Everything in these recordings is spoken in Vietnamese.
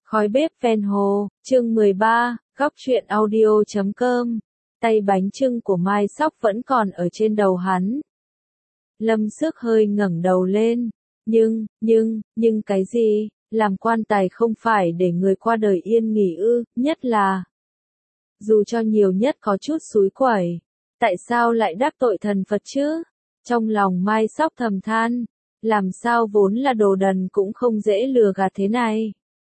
Khói bếp ven hồ, chương 13, góc truyện audio.com. Tay bánh chưng của Mai Sóc vẫn còn ở trên đầu hắn. Lâm Xước hơi ngẩng đầu lên. Nhưng cái gì? Làm quan tài không phải để người qua đời yên nghỉ ư, nhất là dù cho nhiều nhất có chút xúi quẩy. Tại sao lại đắc tội thần Phật chứ? Trong lòng Mai Sóc thầm than. Làm sao vốn là đồ đần cũng không dễ lừa gạt thế này.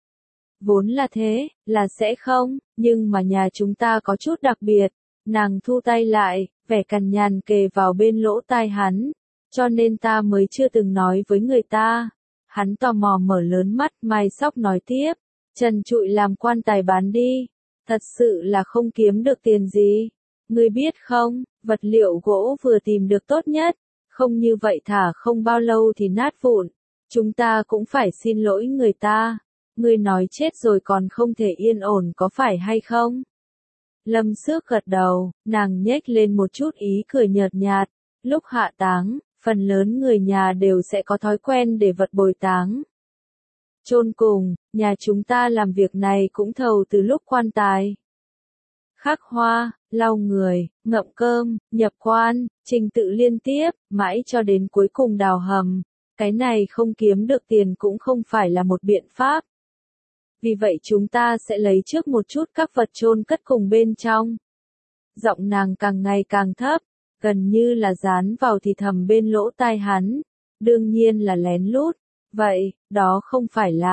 Vốn là thế, là sẽ không, nhưng mà nhà chúng ta có chút đặc biệt. Nàng thu tay lại, vẻ cằn nhằn kề vào bên lỗ tai hắn, cho nên ta mới chưa từng nói với người ta. Hắn tò mò mở lớn mắt, Mai Sóc nói tiếp, trần trụi làm quan tài bán đi, thật sự là không kiếm được tiền gì. Ngươi biết không, vật liệu gỗ vừa tìm được tốt nhất, không như vậy thả không bao lâu thì nát vụn. Chúng ta cũng phải xin lỗi người ta. Ngươi nói chết rồi còn không thể yên ổn có phải hay không? Lâm Xước gật đầu, nàng nhếch lên một chút ý cười nhợt nhạt. Lúc hạ táng, phần lớn người nhà đều sẽ có thói quen để vật bồi táng chôn cùng, nhà chúng ta làm việc này cũng thầu từ lúc quan tài khắc hoa, lau người, ngậm cơm, nhập quan, trình tự liên tiếp, mãi cho đến cuối cùng đào hầm. Cái này không kiếm được tiền cũng không phải là một biện pháp. Vì vậy chúng ta sẽ lấy trước một chút các vật chôn cất cùng bên trong. Giọng nàng càng ngày càng thấp, gần như là dán vào thì thầm bên lỗ tai hắn. Đương nhiên là lén lút. Vậy, đó không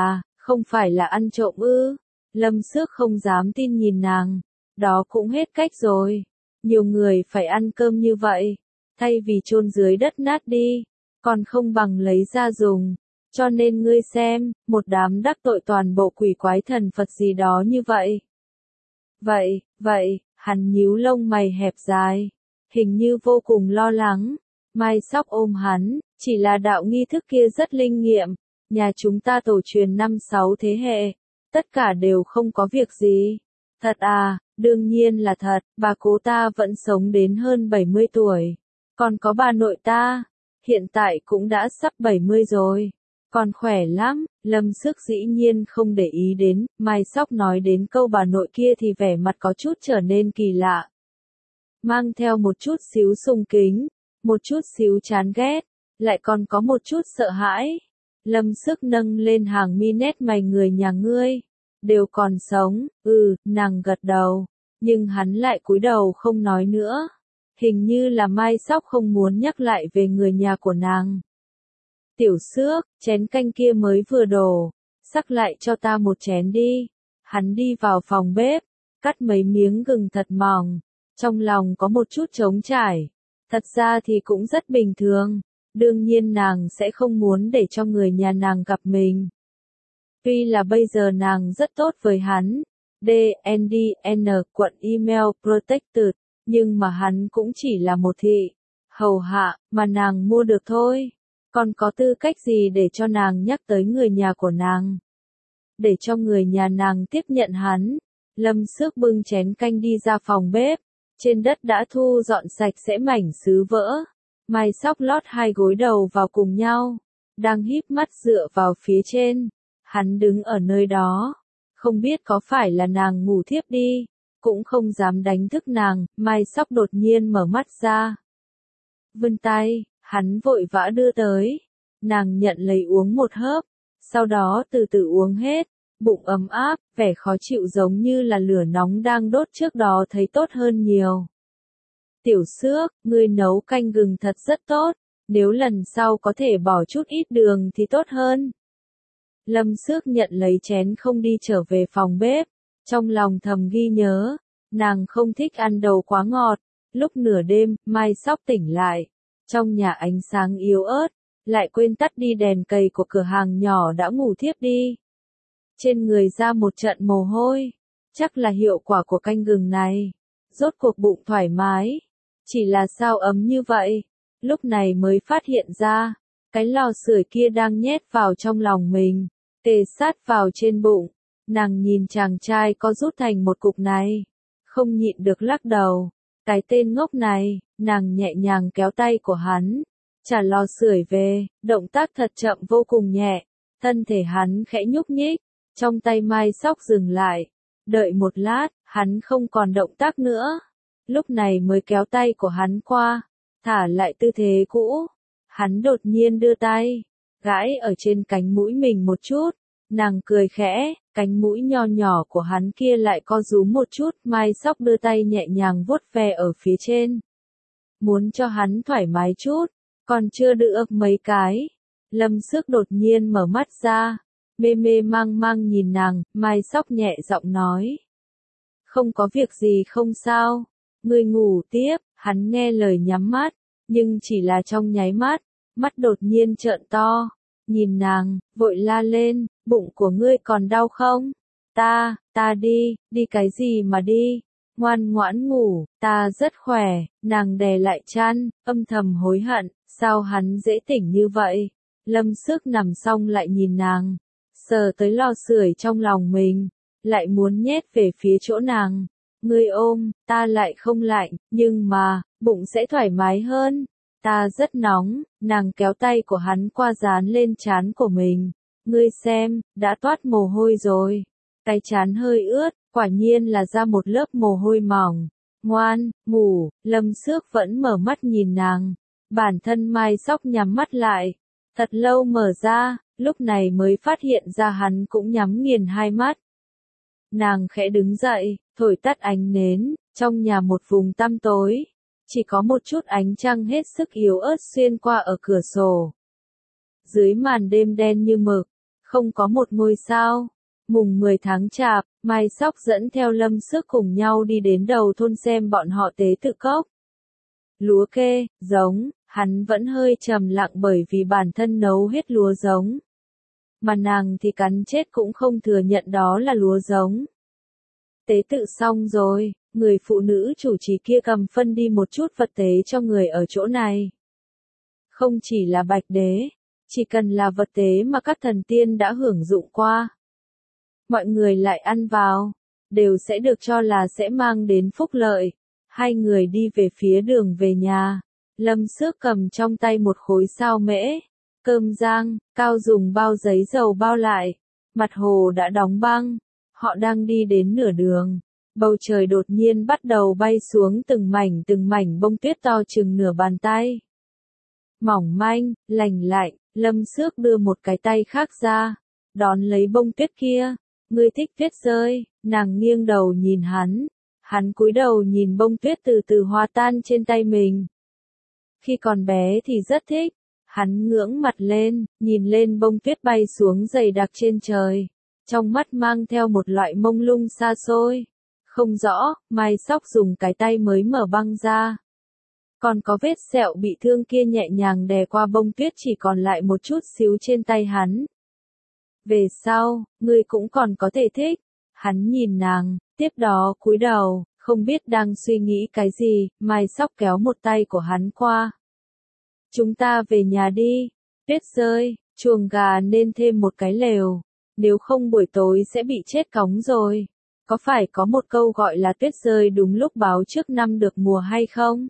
phải là ăn trộm ư? Lâm Xước không dám tin nhìn nàng. Đó cũng hết cách rồi. Nhiều người phải ăn cơm như vậy. Thay vì chôn dưới đất nát đi, còn không bằng lấy ra dùng. Cho nên ngươi xem, một đám đắc tội toàn bộ quỷ quái thần Phật gì đó như vậy. Vậy, hắn nhíu lông mày hẹp dài, hình như vô cùng lo lắng. Mai Sóc ôm hắn, chỉ là đạo nghi thức kia rất linh nghiệm, nhà chúng ta tổ truyền 5-6 thế hệ, tất cả đều không có việc gì. Thật à, đương nhiên là thật, bà cố ta vẫn sống đến hơn 70 tuổi. Còn có bà nội ta, hiện tại cũng đã sắp 70 rồi. Còn khỏe lắm. Lâm Xước dĩ nhiên không để ý đến, Mai Sóc nói đến câu bà nội kia thì vẻ mặt có chút trở nên kỳ lạ. Mang theo một chút xíu sùng kính, một chút xíu chán ghét, lại còn có một chút sợ hãi. Lâm Xước nâng lên hàng mi nét mày người nhà ngươi, đều còn sống, nàng gật đầu, nhưng hắn lại cúi đầu không nói nữa. Hình như là Mai Sóc không muốn nhắc lại về người nhà của nàng. Tiểu Xước, chén canh kia mới vừa đổ, sắc lại cho ta một chén đi. Hắn đi vào phòng bếp, cắt mấy miếng gừng thật mỏng, trong lòng có một chút trống trải. Thật ra thì cũng rất bình thường, đương nhiên nàng sẽ không muốn để cho người nhà nàng gặp mình. Tuy là bây giờ nàng rất tốt với hắn, DNDN quận email protected, nhưng mà hắn cũng chỉ là một thị hầu hạ mà nàng mua được thôi. Còn có tư cách gì để cho nàng nhắc tới người nhà của nàng? Để cho người nhà nàng tiếp nhận hắn. Lâm Xước bưng chén canh đi ra phòng bếp. Trên đất đã thu dọn sạch sẽ mảnh sứ vỡ. Mai Sóc lót hai gối đầu vào cùng nhau. Đang híp mắt dựa vào phía trên. Hắn đứng ở nơi đó. Không biết có phải là nàng ngủ thiếp đi. Cũng không dám đánh thức nàng. Mai Sóc đột nhiên mở mắt ra. Vươn tay. Hắn vội vã đưa tới, nàng nhận lấy uống một hớp, sau đó từ từ uống hết, bụng ấm áp, vẻ khó chịu giống như là lửa nóng đang đốt trước đó thấy tốt hơn nhiều. Tiểu Xước, ngươi nấu canh gừng thật rất tốt, nếu lần sau có thể bỏ chút ít đường thì tốt hơn. Lâm Xước nhận lấy chén không đi trở về phòng bếp, trong lòng thầm ghi nhớ, nàng không thích ăn đầu quá ngọt. Lúc nửa đêm, Mai Sóc tỉnh lại. Trong nhà ánh sáng yếu ớt, lại quên tắt đi đèn cầy của cửa hàng nhỏ đã ngủ thiếp đi. Trên người ra một trận mồ hôi, chắc là hiệu quả của canh gừng này. Rốt cuộc bụng thoải mái, chỉ là sao ấm như vậy, lúc này mới phát hiện ra, cái lò sưởi kia đang nhét vào trong lòng mình, kề sát vào trên bụng. Nàng nhìn chàng trai có rút thành một cục này, không nhịn được lắc đầu. Cái tên ngốc này, nàng nhẹ nhàng kéo tay của hắn, trả lò sưởi về, động tác thật chậm vô cùng nhẹ, thân thể hắn khẽ nhúc nhích, Trong tay Mai Sóc dừng lại. Đợi một lát, hắn không còn động tác nữa. Lúc này mới kéo tay của hắn qua, thả lại tư thế cũ. Hắn đột nhiên đưa tay, gãi ở trên cánh mũi mình một chút. Nàng cười khẽ, cánh mũi nho nhỏ của hắn kia lại co rúm một chút. Mai Sóc đưa tay nhẹ nhàng vuốt ve ở phía trên. Muốn cho hắn thoải mái chút, còn chưa được mấy cái. Lâm Sước đột nhiên mở mắt ra, mê mê mang mang nhìn nàng. Mai Sóc nhẹ giọng nói. Không có việc gì không sao, ngươi ngủ tiếp. Hắn nghe lời nhắm mắt, nhưng chỉ là trong nháy mắt, mắt đột nhiên trợn to, nhìn nàng, vội la lên, bụng của ngươi còn đau không? Ta đi cái gì mà đi, ngoan ngoãn ngủ, ta rất khỏe. Nàng đè lại chăn, âm thầm hối hận, sao hắn dễ tỉnh như vậy. Lâm Sước nằm xong lại nhìn nàng, sờ tới lò sưởi trong lòng mình, lại muốn nhét về phía chỗ nàng. Ngươi ôm, ta lại không lạnh, nhưng mà, bụng sẽ thoải mái hơn. Ta rất nóng. Nàng kéo tay của hắn qua dán lên trán của mình. Ngươi xem, đã toát mồ hôi rồi. Cái trán hơi ướt, quả nhiên là ra một lớp mồ hôi mỏng. Ngoan, ngủ. Lâm Sước vẫn mở mắt nhìn nàng. Bản thân Mai Sóc nhắm mắt lại. Thật lâu mở ra, lúc này mới phát hiện ra hắn cũng nhắm nghiền hai mắt. Nàng khẽ đứng dậy, thổi tắt ánh nến. Trong nhà một vùng tăm tối, chỉ có một chút ánh trăng hết sức yếu ớt xuyên qua ở cửa sổ. Dưới màn đêm đen như mực, không có một ngôi sao. Mùng 10 tháng Chạp, Mai Sóc dẫn theo Lâm Sước cùng nhau đi đến đầu thôn xem bọn họ tế tự cốc. Lúa kê, giống, hắn vẫn hơi trầm lặng bởi vì bản thân nấu hết lúa giống. Mà nàng thì cắn chết cũng không thừa nhận đó là lúa giống. Tế tự xong rồi, người phụ nữ chủ trì kia cầm phân đi một chút vật tế cho người ở chỗ này. Không chỉ là bạch đế, chỉ cần là vật tế mà các thần tiên đã hưởng dụng qua. Mọi người lại ăn vào, đều sẽ được cho là sẽ mang đến phúc lợi. Hai người đi về phía đường về nhà. Lâm Sước cầm trong tay một khối sao mễ, cơm rang, cao dùng bao giấy dầu bao lại. Mặt hồ đã đóng băng. Họ đang đi đến nửa đường. Bầu trời đột nhiên bắt đầu bay xuống từng mảnh bông tuyết to chừng nửa bàn tay. Mỏng manh, lành lạnh, Lâm Sước đưa một cái tay khác ra, đón lấy bông tuyết kia. Ngươi thích tuyết rơi. Nàng nghiêng đầu nhìn hắn. Hắn cúi đầu nhìn bông tuyết từ từ hòa tan trên tay mình. Khi còn bé thì rất thích. Hắn ngưỡng mặt lên, nhìn lên bông tuyết bay xuống dày đặc trên trời. Trong mắt mang theo một loại mông lung xa xôi. Không rõ, Mai Sóc dùng cái tay mới mở băng ra. Còn có vết sẹo bị thương kia nhẹ nhàng đè qua bông tuyết chỉ còn lại một chút xíu trên tay hắn. Về sau, ngươi cũng còn có thể thích. Hắn nhìn nàng, tiếp đó cúi đầu, không biết đang suy nghĩ cái gì. Mai Sóc kéo một tay của hắn qua. Chúng ta về nhà đi. Tuyết rơi, chuồng gà nên thêm một cái lều. Nếu không buổi tối sẽ bị chết cóng rồi. Có phải có một câu gọi là tuyết rơi đúng lúc báo trước năm được mùa hay không?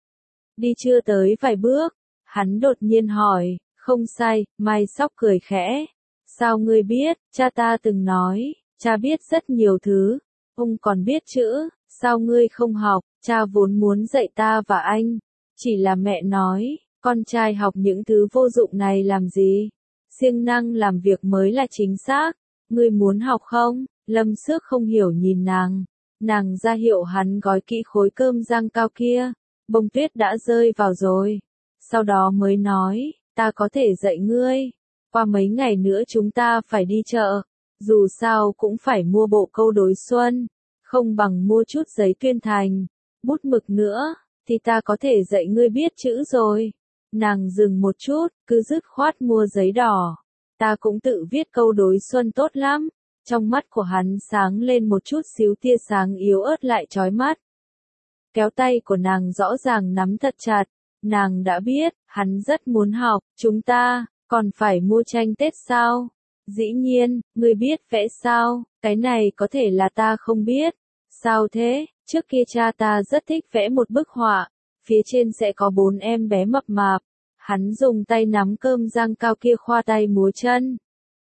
Đi chưa tới vài bước, hắn đột nhiên hỏi. Không sai. Mai Sóc cười khẽ. Sao ngươi biết? Cha ta từng nói. Cha biết rất nhiều thứ. Ông còn biết chữ. Sao ngươi không học? Cha vốn muốn dạy ta và anh. Chỉ là mẹ nói, con trai học những thứ vô dụng này làm gì? Siêng năng làm việc mới là chính xác. Ngươi muốn học không? Lâm Sước không hiểu nhìn nàng. Nàng ra hiệu hắn gói kỹ khối cơm rang cao kia. Bông tuyết đã rơi vào rồi. Sau đó mới nói, ta có thể dạy ngươi. Qua mấy ngày nữa chúng ta phải đi chợ. Dù sao cũng phải mua bộ câu đối xuân. Không bằng mua chút giấy tuyên thành, bút mực nữa, thì ta có thể dạy ngươi biết chữ rồi. Nàng dừng một chút, cứ dứt khoát mua giấy đỏ. Ta cũng tự viết câu đối xuân tốt lắm. Trong mắt của hắn sáng lên một chút xíu tia sáng yếu ớt lại chói mắt. Kéo tay của nàng rõ ràng nắm thật chặt. Nàng đã biết, hắn rất muốn học. Chúng ta, còn phải mua tranh Tết sao? Dĩ nhiên, ngươi biết vẽ sao? Cái này có thể là ta không biết. Sao thế? Trước kia cha ta rất thích vẽ một bức họa. Phía trên sẽ có 4 em bé mập mạp. Hắn dùng tay nắm cơm rang cao kia khoa tay múa chân.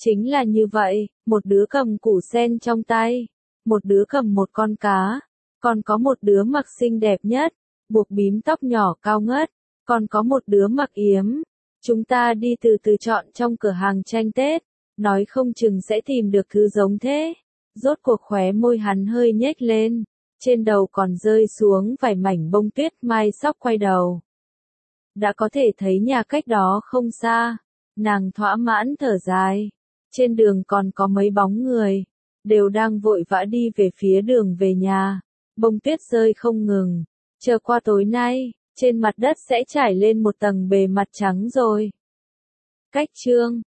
Chính là như vậy, một đứa cầm củ sen trong tay, một đứa cầm một con cá, còn có một đứa mặc xinh đẹp nhất, buộc bím tóc nhỏ cao ngất, còn có một đứa mặc yếm. Chúng ta đi từ từ chọn trong cửa hàng tranh Tết, nói không chừng sẽ tìm được thứ giống thế. Rốt cuộc khóe môi hắn hơi nhếch lên, trên đầu còn rơi xuống vài mảnh bông tuyết. Mai Sóc quay đầu, đã có thể thấy nhà cách đó không xa. Nàng thỏa mãn thở dài, trên đường còn có mấy bóng người, đều đang vội vã đi về phía đường về nhà. Bông tuyết rơi không ngừng, chờ qua tối nay, trên mặt đất sẽ trải lên một tầng bề mặt trắng rồi. Cách chương